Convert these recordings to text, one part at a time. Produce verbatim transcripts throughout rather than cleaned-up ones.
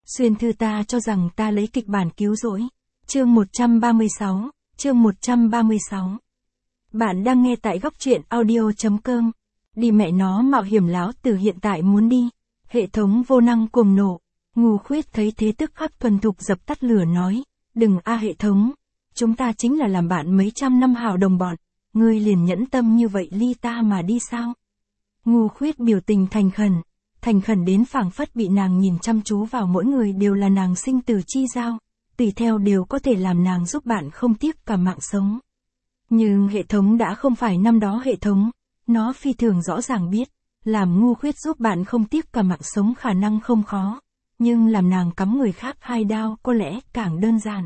Xuyên thư ta cho rằng ta lấy kịch bản cứu rỗi. Chương một trăm ba mươi sáu, chương một trăm ba mươi sáu. Bạn đang nghe tại góc truyện audio chấm com. Đi mẹ nó mạo hiểm láo từ hiện tại muốn đi. Hệ thống vô năng cuồng nổ. Ngu Khuyết thấy thế tức khắc thuần thục dập tắt lửa nói. Đừng a hệ thống. Chúng ta chính là làm bạn mấy trăm năm hào đồng bọn. Ngươi liền nhẫn tâm như vậy ly ta mà đi sao? Ngu Khuyết biểu tình thành khẩn. Thành khẩn đến phảng phất bị nàng nhìn chăm chú vào mỗi người đều là nàng sinh tử chi giao. Tùy theo đều có thể làm nàng giúp bạn không tiếc cả mạng sống. Nhưng hệ thống đã không phải năm đó hệ thống. Nó phi thường rõ ràng biết. Làm Ngu Khuyết giúp bạn không tiếc cả mạng sống khả năng không khó. Nhưng làm nàng cắm người khác hai đao có lẽ càng đơn giản.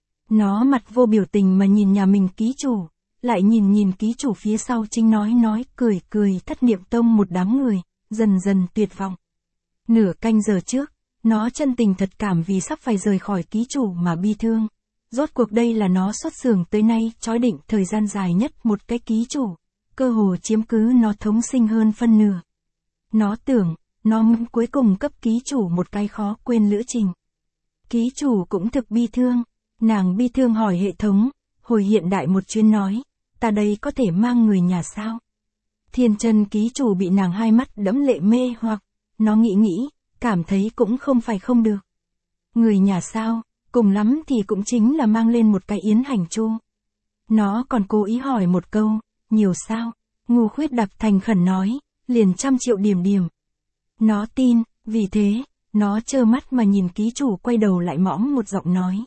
Nó mặt vô biểu tình mà nhìn nhà mình ký chủ. Lại nhìn nhìn ký chủ phía sau chính nói nói cười cười thất niệm tông một đám người. Dần dần tuyệt vọng. Nửa canh giờ trước, nó chân tình thật cảm vì sắp phải rời khỏi ký chủ mà bi thương. Rốt cuộc đây là nó xuất xưởng tới nay chói định thời gian dài nhất một cái ký chủ. Cơ hồ chiếm cứ nó thống sinh hơn phân nửa. Nó tưởng, nó muốn cuối cùng cấp ký chủ một cái khó quên lữ trình. Ký chủ cũng thực bi thương. Nàng bi thương hỏi hệ thống, hồi hiện đại một chuyến nói, ta đây có thể mang người nhà sao? Thiên chân ký chủ bị nàng hai mắt đẫm lệ mê hoặc, nó nghĩ nghĩ, cảm thấy cũng không phải không được. Người nhà sao, cùng lắm thì cũng chính là mang lên một cái yến hành chu. Nó còn cố ý hỏi một câu, nhiều sao? Ngu Khuyết đập thành khẩn nói, liền trăm triệu điểm điểm. Nó tin, vì thế, nó trơ mắt mà nhìn ký chủ quay đầu lại mõm một giọng nói.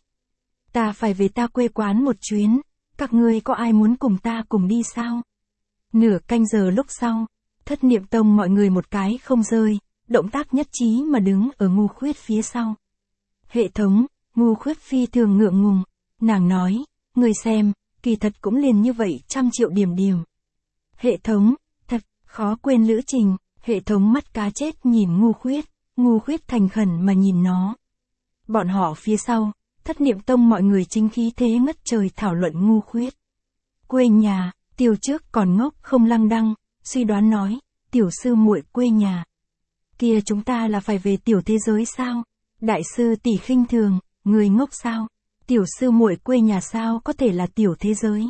Ta phải về ta quê quán một chuyến, các ngươi có ai muốn cùng ta cùng đi sao? Nửa canh giờ lúc sau, thất niệm tông mọi người một cái không rơi, động tác nhất trí mà đứng ở Ngu Khuyết phía sau. Hệ thống, Ngu Khuyết phi thường ngượng ngùng, nàng nói, người xem, kỳ thật cũng liền như vậy trăm triệu điểm điểm. Hệ thống, thật, khó quên lữ trình, hệ thống mắt cá chết nhìn Ngu Khuyết, Ngu Khuyết thành khẩn mà nhìn nó. Bọn họ phía sau, thất niệm tông mọi người chính khí thế ngất trời thảo luận Ngu Khuyết. Quê nhà. Tiêu trước còn ngốc không lăng đăng, suy đoán nói, tiểu sư muội quê nhà. Kia chúng ta là phải về tiểu thế giới sao? Đại sư tỷ khinh thường, người ngốc sao? Tiểu sư muội quê nhà sao có thể là tiểu thế giới?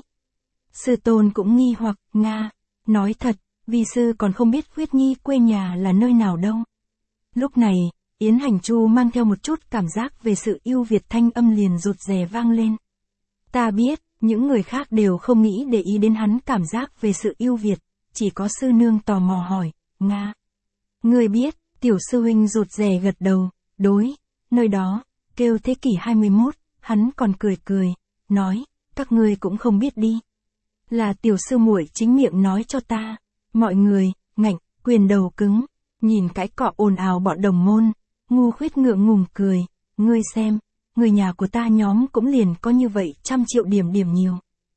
Sư tôn cũng nghi hoặc, Nga, nói thật, vì sư còn không biết Khuyết Nhi quê nhà là nơi nào đâu. Lúc này, Yến Hành Chu mang theo một chút cảm giác về sự ưu việt thanh âm liền rụt rè vang lên. Ta biết. Những người khác đều không nghĩ để ý đến hắn cảm giác về sự ưu việt, chỉ có sư nương tò mò hỏi, Nga. Người biết, tiểu sư huynh rụt rè gật đầu, đối, nơi đó, kêu thế kỷ hai mươi mốt, hắn còn cười cười, nói, các ngươi cũng không biết đi. Là tiểu sư muội chính miệng nói cho ta, mọi người, ngạnh, quyền đầu cứng, nhìn cái cọ ồn ào bọn đồng môn, Ngu Khuyết ngượng ngùng cười, ngươi xem. Người nhà của ta nhóm cũng liền có như vậy trăm triệu điểm điểm nhiều.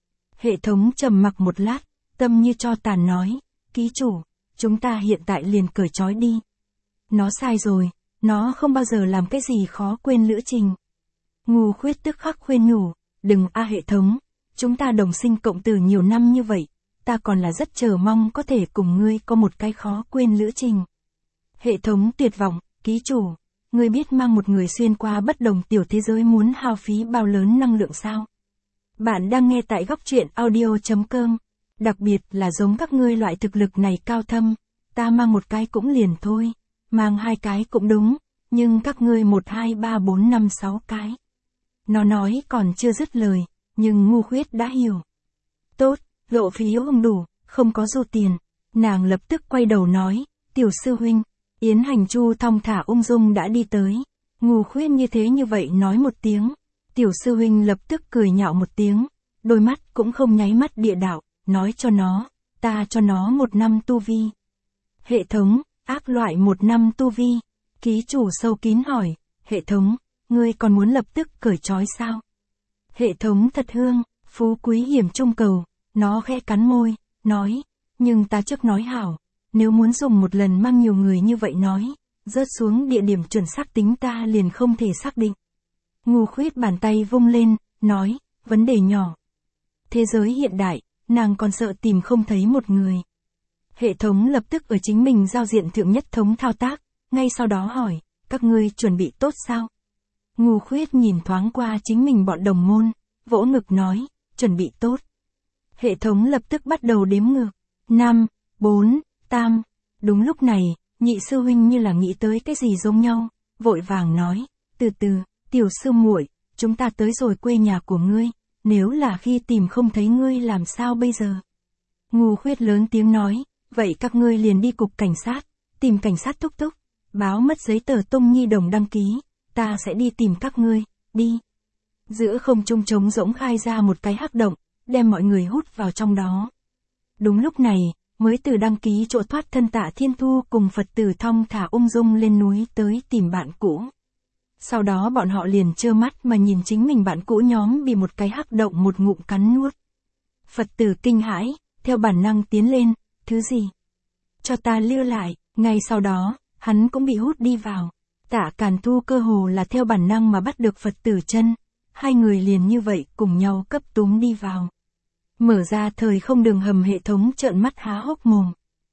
Hệ thống trầm mặc một lát, tâm như cho tàn nói, ký chủ, chúng ta hiện tại liền cởi trói đi. Nó sai rồi, nó không bao giờ làm cái gì khó quên lữ trình. Ngu Khuyết tức khắc khuyên nhủ, đừng a hệ thống, chúng ta đồng sinh cộng tử nhiều năm như vậy, ta còn là rất chờ mong có thể cùng ngươi có một cái khó quên lữ trình. Hệ thống tuyệt vọng, ký chủ. Ngươi biết mang một người xuyên qua bất đồng tiểu thế giới muốn hao phí bao lớn năng lượng sao? Bạn đang nghe tại góc truyện audio chấm com. Đặc biệt là giống các ngươi loại thực lực này cao thâm, ta mang một cái cũng liền thôi, mang hai cái cũng đúng, nhưng các ngươi một hai ba bốn năm sáu cái. Nó nói còn chưa dứt lời, nhưng Ngu Khuyết đã hiểu. Tốt, lộ phí không đủ, không có dư tiền. Nàng lập tức quay đầu nói, tiểu sư huynh. Yến Hành Chu thong thả ung dung đã đi tới. Ngu Khuyết như thế như vậy nói một tiếng. Tiểu sư huynh lập tức cười nhạo một tiếng. Đôi mắt cũng không nháy mắt địa đạo, nói cho nó, ta cho nó một năm tu vi. Hệ thống, ác loại một năm tu vi. Ký chủ sâu kín hỏi, hệ thống, ngươi còn muốn lập tức cởi trói sao? Hệ thống thật hương, phú quý hiểm trung cầu, nó khẽ cắn môi, nói, nhưng ta trước nói hảo. Nếu muốn dùng một lần mang nhiều người như vậy nói, rớt xuống địa điểm chuẩn xác tính ta liền không thể xác định. Ngu Khuyết bàn tay vung lên, nói, vấn đề nhỏ. Thế giới hiện đại, nàng còn sợ tìm không thấy một người. Hệ thống lập tức ở chính mình giao diện thượng nhất thống thao tác, ngay sau đó hỏi, các ngươi chuẩn bị tốt sao? Ngu Khuyết nhìn thoáng qua chính mình bọn đồng môn, vỗ ngực nói, chuẩn bị tốt. Hệ thống lập tức bắt đầu đếm ngược. năm, bốn, tam. Đúng lúc này, nhị sư huynh như là nghĩ tới cái gì giống nhau, vội vàng nói, từ từ, tiểu sư muội, chúng ta tới rồi quê nhà của ngươi, nếu là khi tìm không thấy ngươi làm sao bây giờ? Ngu Khuyết lớn tiếng nói, vậy các ngươi liền đi cục cảnh sát, tìm cảnh sát thúc thúc, báo mất giấy tờ tung nhi đồng đăng ký, ta sẽ đi tìm các ngươi, đi. Giữa không trung trống rỗng khai ra một cái hắc động, đem mọi người hút vào trong đó. Đúng lúc này, mới từ đăng ký chỗ thoát thân Tạ Thiên Thu cùng Phật tử thong thả ung dung lên núi tới tìm bạn cũ. Sau đó bọn họ liền trơ mắt mà nhìn chính mình bạn cũ nhóm bị một cái hắc động một ngụm cắn nuốt. Phật tử kinh hãi, theo bản năng tiến lên, thứ gì? Cho ta lưu lại, ngay sau đó, hắn cũng bị hút đi vào. Tạ Càn Thu cơ hồ là theo bản năng mà bắt được Phật tử chân, hai người liền như vậy cùng nhau cấp túm đi vào. Mở ra thời không đường hầm hệ thống trợn mắt há hốc mồm.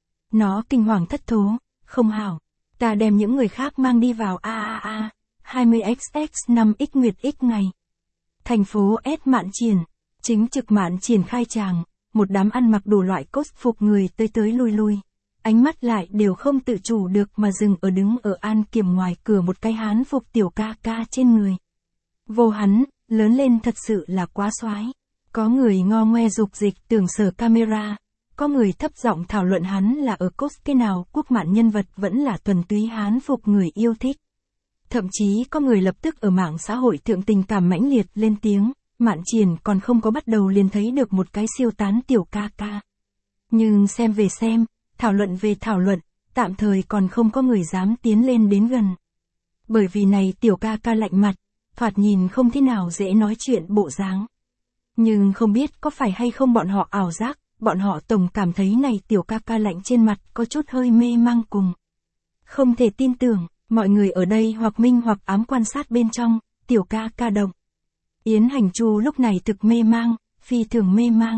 Nó kinh hoàng thất thố, không hảo, ta đem những người khác mang đi vào a a a, hai mươi x x năm x nguyệt x ngày. Thành phố S Mạn Triển, chính trực Mạn Triển khai tràng, một đám ăn mặc đủ loại cốt phục người tới tới lui lui. Ánh mắt lại đều không tự chủ được mà dừng ở đứng ở an kiểm ngoài cửa một cái hán phục tiểu ca ca trên người. Vô hắn, lớn lên thật sự là quá soái. Có người ngo ngoe dục dịch tưởng sở camera, có người thấp giọng thảo luận hắn là ở cosplay nào quốc mạn nhân vật vẫn là thuần túy hán phục người yêu thích. Thậm chí có người lập tức ở mạng xã hội thượng tình cảm mãnh liệt lên tiếng, Mạn Triển còn không có bắt đầu liền thấy được một cái siêu tán tiểu ca ca. Nhưng xem về xem, thảo luận về thảo luận, tạm thời còn không có người dám tiến lên đến gần. Bởi vì này tiểu ca ca lạnh mặt, thoạt nhìn không thế nào dễ nói chuyện bộ dáng. Nhưng không biết có phải hay không bọn họ ảo giác, bọn họ tổng cảm thấy này tiểu ca ca lạnh trên mặt có chút hơi mê mang cùng. Không thể tin tưởng, mọi người ở đây hoặc minh hoặc ám quan sát bên trong, tiểu ca ca động. Yến Hành Chu lúc này thực mê mang, phi thường mê mang.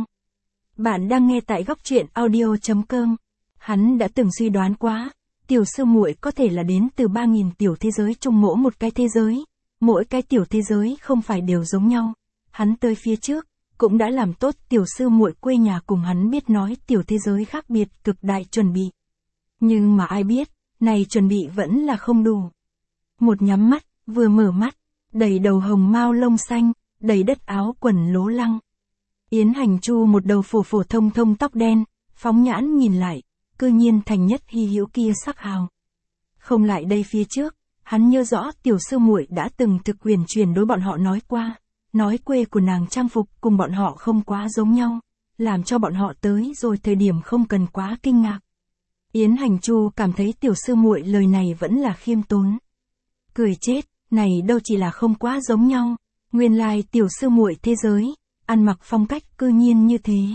Bạn đang nghe tại góc truyện audio chấm com. Hắn đã từng suy đoán quá, tiểu sư muội có thể là đến từ ba nghìn tiểu thế giới chung mỗi một cái thế giới. Mỗi cái tiểu thế giới không phải đều giống nhau. Hắn tới phía trước, cũng đã làm tốt tiểu sư muội quê nhà cùng hắn biết nói tiểu thế giới khác biệt cực đại chuẩn bị. Nhưng mà ai biết, này chuẩn bị vẫn là không đủ. Một nhắm mắt, vừa mở mắt, đầy đầu hồng mao lông xanh, đầy đất áo quần lố lăng. Yến Hành Chu một đầu phổ phổ thông thông tóc đen, phóng nhãn nhìn lại, cư nhiên thành nhất hy hữu kia sắc hào. Không lại đây phía trước, hắn nhớ rõ tiểu sư muội đã từng thực quyền truyền đối bọn họ nói qua, nói quê của nàng trang phục cùng bọn họ không quá giống nhau, làm cho bọn họ tới rồi thời điểm không cần quá kinh ngạc. Yến Hành Chu cảm thấy tiểu sư muội lời này vẫn là khiêm tốn. Cười chết, này đâu chỉ là không quá giống nhau, nguyên lai tiểu sư muội thế giới, ăn mặc phong cách cư nhiên như thế.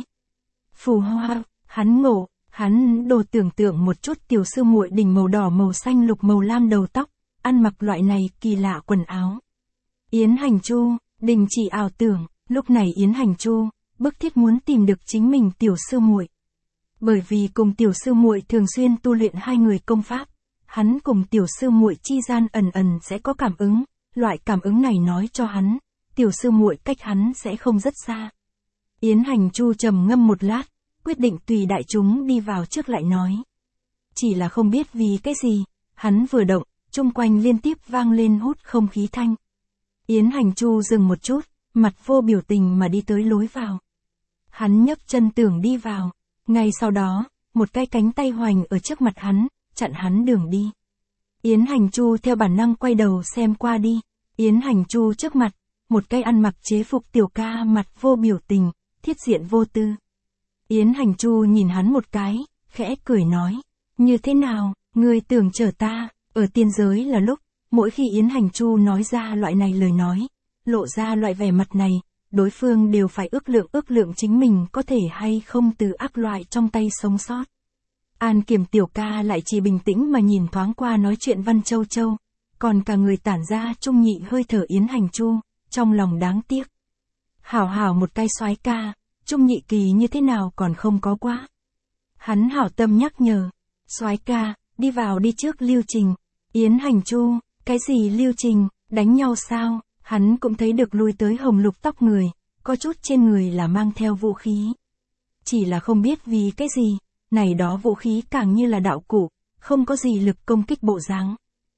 Phù hoa, hắn ngộ, hắn đồ tưởng tượng một chút tiểu sư muội đỉnh màu đỏ màu xanh lục màu lam đầu tóc, ăn mặc loại này kỳ lạ quần áo. Yến Hành Chu, đình chỉ ảo tưởng, lúc này Yến Hành Chu, bức thiết muốn tìm được chính mình tiểu sư muội. Bởi vì cùng tiểu sư muội thường xuyên tu luyện hai người công pháp, hắn cùng tiểu sư muội chi gian ẩn ẩn sẽ có cảm ứng, loại cảm ứng này nói cho hắn, tiểu sư muội cách hắn sẽ không rất xa. Yến Hành Chu trầm ngâm một lát, quyết định tùy đại chúng đi vào trước lại nói. Chỉ là không biết vì cái gì, hắn vừa động, chung quanh liên tiếp vang lên hút không khí thanh. Yến Hành Chu dừng một chút, mặt vô biểu tình mà đi tới lối vào. Hắn nhấc chân tưởng đi vào, ngay sau đó, một cái cánh tay hoành ở trước mặt hắn, chặn hắn đường đi. Yến Hành Chu theo bản năng quay đầu xem qua đi, Yến Hành Chu trước mặt, một cái ăn mặc chế phục tiểu ca mặt vô biểu tình, thiết diện vô tư. Yến Hành Chu nhìn hắn một cái, khẽ cười nói, như thế nào, ngươi tưởng chở ta, ở tiên giới là lúc, mỗi khi Yến Hành Chu nói ra loại này lời nói, lộ ra loại vẻ mặt này, đối phương đều phải ước lượng ước lượng chính mình có thể hay không từ ác loại trong tay sống sót. An Kiểm tiểu ca lại chỉ bình tĩnh mà nhìn thoáng qua nói chuyện Văn Châu Châu, còn cả người tản ra trung nhị hơi thở Yến Hành Chu, trong lòng đáng tiếc. Hảo hảo một cái soái ca, trung nhị kỳ như thế nào còn không có quá. Hắn hảo tâm nhắc nhở, soái ca, đi vào đi trước lưu trình. Yến Hành Chu, cái gì lưu trình, Đánh nhau sao? Hắn cũng thấy được lui tới hồng lục tóc người, có chút trên người là mang theo vũ khí. Chỉ là không biết vì cái gì, này đó vũ khí càng như là đạo cụ, không có gì lực công kích bộ dáng.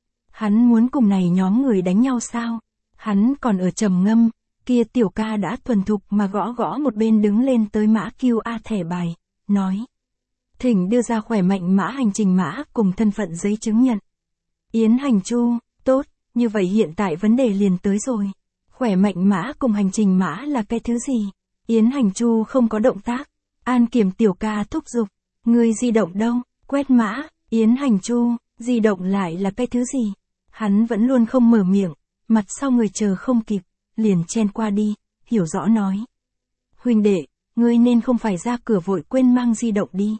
Hắn muốn cùng này nhóm người đánh nhau sao? Hắn còn ở trầm ngâm, kia tiểu ca đã thuần thục mà gõ gõ một bên đứng lên tới mã quy a thẻ bài, nói. Thỉnh đưa ra khỏe mạnh mã hành trình mã cùng thân phận giấy chứng nhận. Yến Hành Chu, tốt, như vậy hiện tại vấn đề liền tới rồi. Khỏe mạnh mã cùng hành trình mã là cái thứ gì? Yến Hành Chu không có động tác. An Kiểm tiểu ca thúc giục. Người di động đâu? Quét mã. Yến Hành Chu, di động lại là cái thứ gì? Hắn vẫn luôn không mở miệng, mặt sau người chờ không kịp, liền chen qua đi, hiểu rõ nói. Huynh đệ, ngươi nên không phải ra cửa vội quên mang di động đi.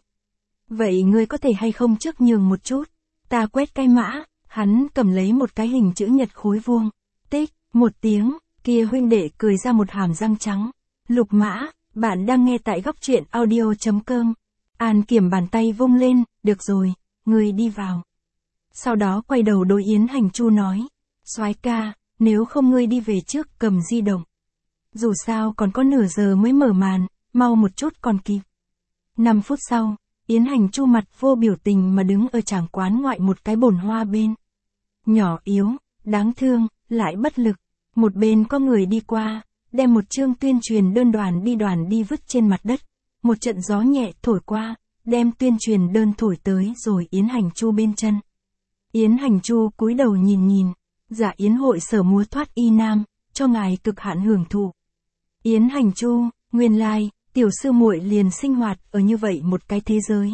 Vậy ngươi có thể hay không trước nhường một chút? Ta quét cái mã, hắn cầm lấy một cái hình chữ nhật khối vuông. Tích, một tiếng, kia huynh đệ cười ra một hàm răng trắng. Lục mã, bạn đang nghe tại góc truyện audio.com. An Kiểm bàn tay vung lên, được rồi, ngươi đi vào. Sau đó quay đầu đối Yến Hành Chu nói. Soái ca, nếu không ngươi đi về trước cầm di động. Dù sao còn có nửa giờ mới mở màn, mau một chút còn kịp. Năm phút sau, Yến Hành Chu mặt vô biểu tình mà đứng ở tràng quán ngoại một cái bồn hoa bên. Nhỏ yếu, đáng thương, lại bất lực. Một bên có người đi qua, đem một chương tuyên truyền đơn đoàn đi đoàn đi vứt trên mặt đất. Một trận gió nhẹ thổi qua, đem tuyên truyền đơn thổi tới rồi Yến Hành Chu bên chân. Yến Hành Chu cúi đầu nhìn nhìn, dạ Yến hội sở múa thoát y nam, cho ngài cực hạn hưởng thụ. Yến Hành Chu, nguyên lai, tiểu sư muội liền sinh hoạt ở như vậy một cái thế giới.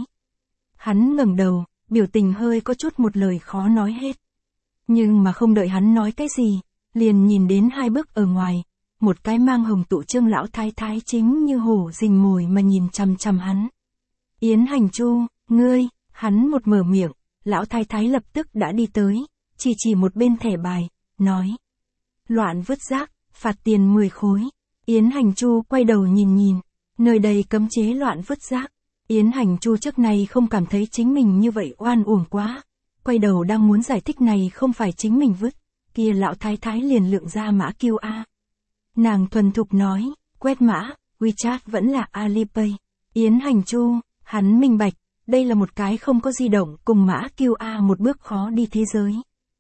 Hắn ngẩng đầu, biểu tình hơi có chút một lời khó nói hết. Nhưng mà không đợi hắn nói cái gì, liền nhìn đến hai bước ở ngoài, một cái mang hồng tụ trương lão thái thái chính như hổ rình mồi mà nhìn chằm chằm hắn. Yến Hành Chu, ngươi, hắn một mở miệng, lão thái thái lập tức đã đi tới, chỉ chỉ một bên thẻ bài, nói. Loạn vứt rác, phạt tiền mười khối. Yến Hành Chu quay đầu nhìn nhìn, nơi đây cấm chế loạn vứt rác. Yến Hành Chu trước này không cảm thấy chính mình như vậy oan uổng quá. Quay đầu đang muốn giải thích này không phải chính mình vứt, kia lão thái thái liền lượng ra mã quy a. Nàng thuần thục nói, quét mã, WeChat vẫn là Alipay. Yến Hành Chu, hắn minh bạch, đây là một cái không có di động cùng mã quy a một bước khó đi thế giới.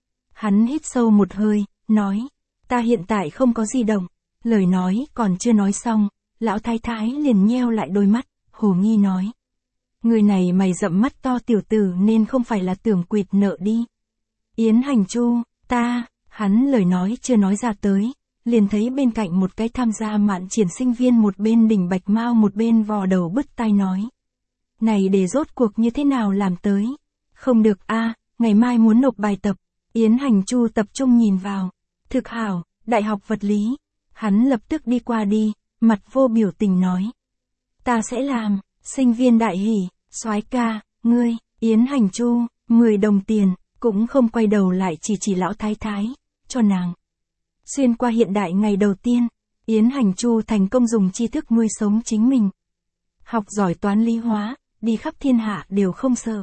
Hắn hít sâu một hơi, nói, ta hiện tại không có di động. Lời nói còn chưa nói xong, lão thái thái liền nheo lại đôi mắt, hồ nghi nói. Người này mày rậm mắt to tiểu tử nên không phải là tưởng quỵt nợ đi. Yến Hành Chu, ta, hắn lời nói chưa nói ra tới, liền thấy bên cạnh một cái tham gia mạn triển sinh viên một bên đỉnh bạch mao một bên vò đầu bứt tai nói. Này để rốt cuộc như thế nào làm tới? Không được a, ngày mai muốn nộp bài tập. Yến Hành Chu tập trung nhìn vào. Thực hảo, đại học vật lý. Hắn lập tức đi qua đi, mặt vô biểu tình nói. Ta sẽ làm, sinh viên đại hỉ, soái ca, ngươi, Yến Hành Chu, mười đồng tiền, cũng không quay đầu lại chỉ chỉ lão thái thái, cho nàng. Xuyên qua hiện đại ngày đầu tiên, Yến Hành Chu thành công dùng tri thức nuôi sống chính mình. Học giỏi toán lý hóa, đi khắp thiên hạ đều không sợ.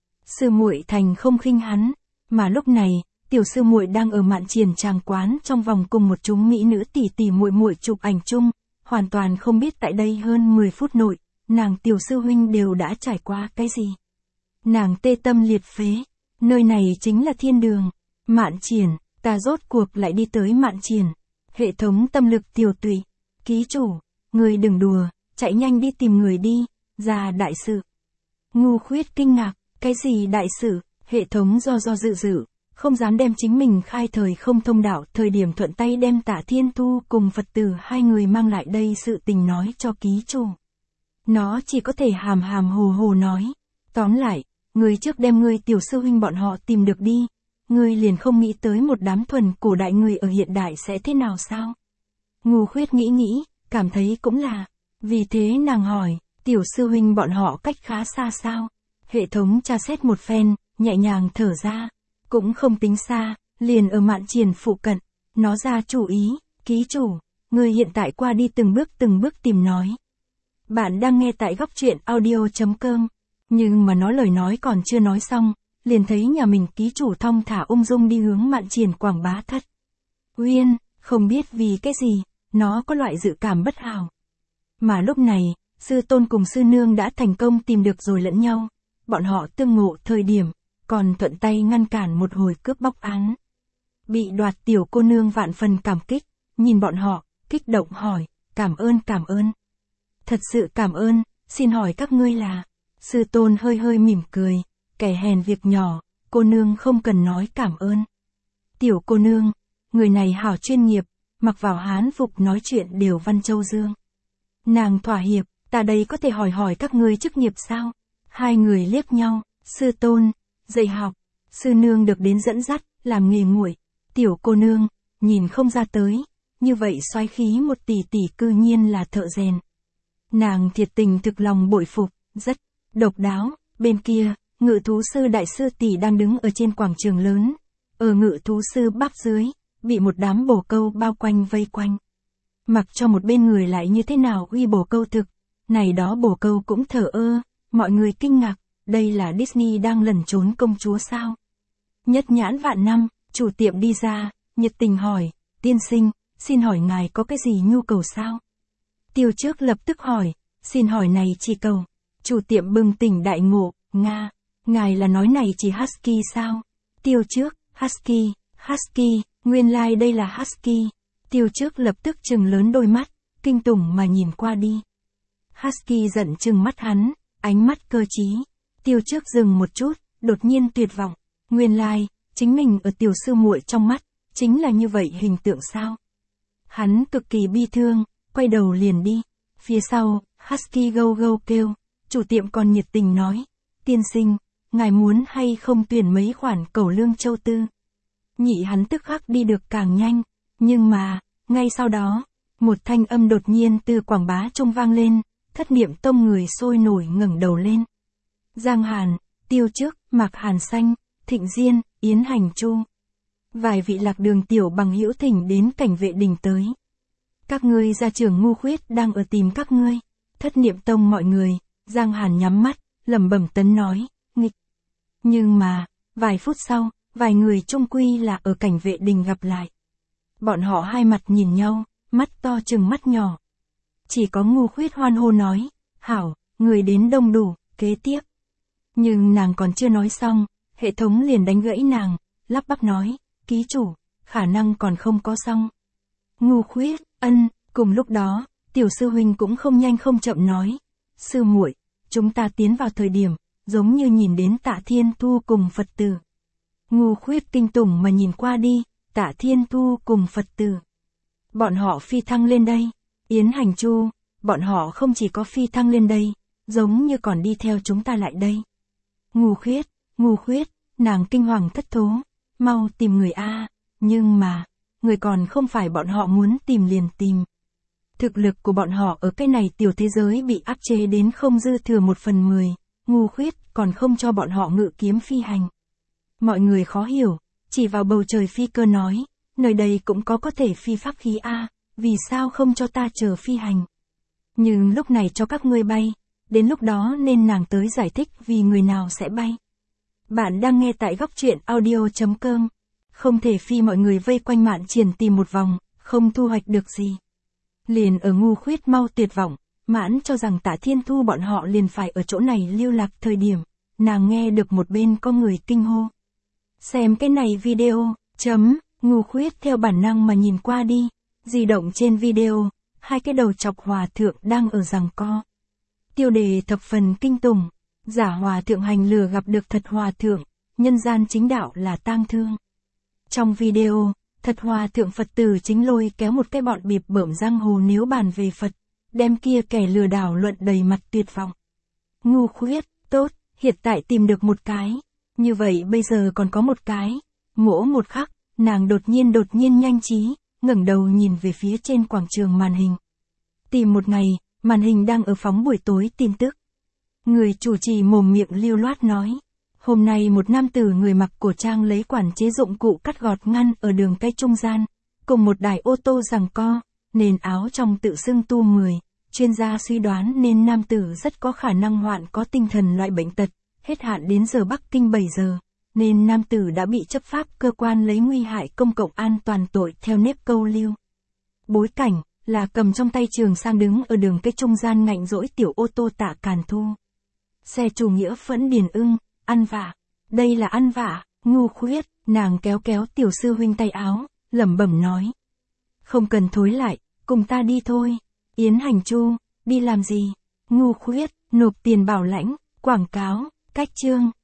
Sư muội thành không khinh hắn, mà lúc này, tiểu sư muội đang ở mạn triển tràng quán trong vòng cùng một chúng mỹ nữ tỷ tỷ muội muội chụp ảnh chung, hoàn toàn không biết tại đây hơn mười phút nội, nàng tiểu sư huynh đều đã trải qua cái gì. Nàng tê tâm liệt phế, nơi này chính là thiên đường, mạn triển, ta rốt cuộc lại đi tới mạn triển, hệ thống tâm lực tiểu tụy, ký chủ, người đừng đùa, chạy nhanh đi tìm người đi, ra đại sự. Ngu Khuyết kinh ngạc, cái gì đại sự, hệ thống do do dự dự. Không dám đem chính mình khai thời không thông đạo, thời điểm thuận tay đem Tạ Thiên Thu cùng Phật tử hai người mang lại đây sự tình nói cho ký chủ. Nó chỉ có thể hàm hàm hồ hồ nói. Tóm lại, người trước đem ngươi tiểu sư huynh bọn họ tìm được đi. Ngươi liền không nghĩ tới một đám thuần cổ đại người ở hiện đại sẽ thế nào sao? Ngu Khuyết nghĩ nghĩ, cảm thấy cũng là. Vì thế nàng hỏi, tiểu sư huynh bọn họ cách khá xa sao? Hệ thống tra xét một phen, nhẹ nhàng thở ra. Cũng không tính xa, liền ở mạn triển phụ cận. Nó ra chủ ý, ký chủ, người hiện tại qua đi từng bước từng bước tìm nói. Bạn đang nghe tại góc truyện audio.com. Nhưng mà nó lời nói còn chưa nói xong, liền thấy nhà mình ký chủ thong thả ung dung đi hướng mạn triển quảng bá thất. Uyên, không biết vì cái gì, nó có loại dự cảm bất hảo. Mà lúc này, sư tôn cùng sư nương đã thành công tìm được rồi lẫn nhau, bọn họ tương ngộ thời điểm, còn thuận tay ngăn cản một hồi cướp bóc án. Bị đoạt tiểu cô nương vạn phần cảm kích, nhìn bọn họ, kích động hỏi, cảm ơn cảm ơn. Thật sự cảm ơn, xin hỏi các ngươi là, sư tôn hơi hơi mỉm cười, kẻ hèn việc nhỏ, cô nương không cần nói cảm ơn. Tiểu cô nương, người này hảo chuyên nghiệp, mặc vào hán phục nói chuyện đều văn châu dương. Nàng thỏa hiệp, ta đây có thể hỏi hỏi các ngươi chức nghiệp sao? Hai người liếc nhau, sư tôn, dạy học, sư nương được đến dẫn dắt, làm nghề nguội. Tiểu cô nương, nhìn không ra tới, như vậy xoáy khí một tỷ tỷ cư nhiên là thợ rèn. Nàng thiệt tình thực lòng bội phục, rất độc đáo. Bên kia, ngự thú sư đại sư tỷ đang đứng ở trên quảng trường lớn, ở ngự thú sư bắp dưới, bị một đám bồ câu bao quanh vây quanh. Mặc cho một bên người lại như thế nào uy bồ câu thực, này đó bồ câu cũng thở ơ, mọi người kinh ngạc, đây là Disney đang lẩn trốn công chúa sao? Nhất nhãn vạn năm, chủ tiệm đi ra, nhiệt tình hỏi, tiên sinh, xin hỏi ngài có cái gì nhu cầu sao? Tiêu trước lập tức hỏi, xin hỏi này chỉ cầu. Chủ tiệm bừng tỉnh đại ngộ, Nga, ngài là nói này chỉ Husky sao? Tiêu trước, Husky, Husky, nguyên lai like đây là Husky. Tiêu trước lập tức trừng lớn đôi mắt, kinh tủng mà nhìn qua đi. Husky giận trừng mắt hắn, ánh mắt cơ trí. Tiêu trước dừng một chút, đột nhiên tuyệt vọng. Nguyên lai, like, chính mình ở tiểu sư muội trong mắt, chính là như vậy hình tượng sao? Hắn cực kỳ bi thương, quay đầu liền đi. Phía sau, Husky gâu gâu kêu, chủ tiệm còn nhiệt tình nói, tiên sinh, ngài muốn hay không tuyển mấy khoản cẩu lương châu tư. Nhị hắn tức khắc đi được càng nhanh, nhưng mà, ngay sau đó, một thanh âm đột nhiên từ quảng bá trung vang lên, thất niệm tông người sôi nổi ngẩng đầu lên. Giang Hàn, Tiêu Trước, Mạc Hàn Xanh, Thịnh Diên, Yến Hành Chu. Vài vị lạc đường tiểu bằng hữu thỉnh đến cảnh vệ đình tới. Các ngươi gia trưởng ngu khuyết đang ở tìm các ngươi. Thất niệm tông mọi người, Giang Hàn nhắm mắt, lẩm bẩm tấn nói, nghịch. Nhưng mà, vài phút sau, vài người chung quy là ở cảnh vệ đình gặp lại. Bọn họ hai mặt nhìn nhau, mắt to chừng mắt nhỏ. Chỉ có ngu khuyết hoan hô nói, hảo, người đến đông đủ, kế tiếp. Nhưng nàng còn chưa nói xong, hệ thống liền đánh gãy nàng, lắp bắp nói, ký chủ, khả năng còn không có xong. Ngu khuyết, ân, cùng lúc đó, tiểu sư huynh cũng không nhanh không chậm nói, sư muội, chúng ta tiến vào thời điểm, giống như nhìn đến Tạ Thiên Thu cùng Phật tử. Ngu khuyết kinh tủng mà nhìn qua đi, Tạ Thiên Thu cùng Phật tử. Bọn họ phi thăng lên đây, Yến Hành Chu, bọn họ không chỉ có phi thăng lên đây, giống như còn đi theo chúng ta lại đây. Ngu khuyết, ngu khuyết, nàng kinh hoàng thất thố, mau tìm người A, nhưng mà, người còn không phải bọn họ muốn tìm liền tìm. Thực lực của bọn họ ở cái này tiểu thế giới bị áp chế đến không dư thừa một phần mười, ngu khuyết còn không cho bọn họ ngự kiếm phi hành. Mọi người khó hiểu, chỉ vào bầu trời phi cơ nói, nơi đây cũng có có thể phi pháp khí A, vì sao không cho ta chờ phi hành. Nhưng lúc này cho các ngươi bay, đến lúc đó nên nàng tới giải thích vì người nào sẽ bay. Bạn đang nghe tại góc truyện audio chấm com. Không thể phi mọi người vây quanh Mạn Triển tìm một vòng, không thu hoạch được gì. Liền ở ngu khuyết mau tuyệt vọng, Mãn cho rằng Tạ Thiên Thu bọn họ liền phải ở chỗ này lưu lạc thời điểm, nàng nghe được một bên có người kinh hô. Xem cái này video, chấm, ngu khuyết theo bản năng mà nhìn qua đi, di động trên video, hai cái đầu chọc hòa thượng đang ở giằng co. Tiêu đề thập phần kinh tủng, giả hòa thượng hành lừa gặp được thật hòa thượng, nhân gian chính đạo là tang thương. Trong video, thật hòa thượng Phật tử chính lôi kéo một cái bọn bịp bợm giang hồ nếu bàn về Phật, đem kia kẻ lừa đảo luận đầy mặt tuyệt vọng. Ngu khuyết, tốt, hiện tại tìm được một cái, như vậy bây giờ còn có một cái, mỗ một khắc, nàng đột nhiên đột nhiên nhanh trí, ngẩng đầu nhìn về phía trên quảng trường màn hình. Tìm một ngày, màn hình đang ở phóng buổi tối tin tức. Người chủ trì mồm miệng lưu loát nói. Hôm nay một nam tử người mặc cổ trang lấy quản chế dụng cụ cắt gọt ngăn ở đường cái trung gian, cùng một đài ô tô giằng co, nền áo trong tự xưng tu mười, chuyên gia suy đoán nên nam tử rất có khả năng hoạn có tinh thần loại bệnh tật, hết hạn đến giờ Bắc Kinh bảy giờ, nên nam tử đã bị chấp pháp cơ quan lấy nguy hại công cộng an toàn tội theo nếp câu lưu. Bối cảnh là cầm trong tay trường sang đứng ở đường cái trung gian ngạnh dỗi tiểu ô tô Tạ Càn Thu. Xe chủ nghĩa Phẫn Điền Ưng, ăn vạ. Đây là ăn vạ, ngu khuyết, nàng kéo kéo tiểu sư huynh tay áo, lẩm bẩm nói. Không cần thối lại, cùng ta đi thôi. Yến Hành Chu, đi làm gì? Ngu khuyết, nộp tiền bảo lãnh, quảng cáo, cách chương.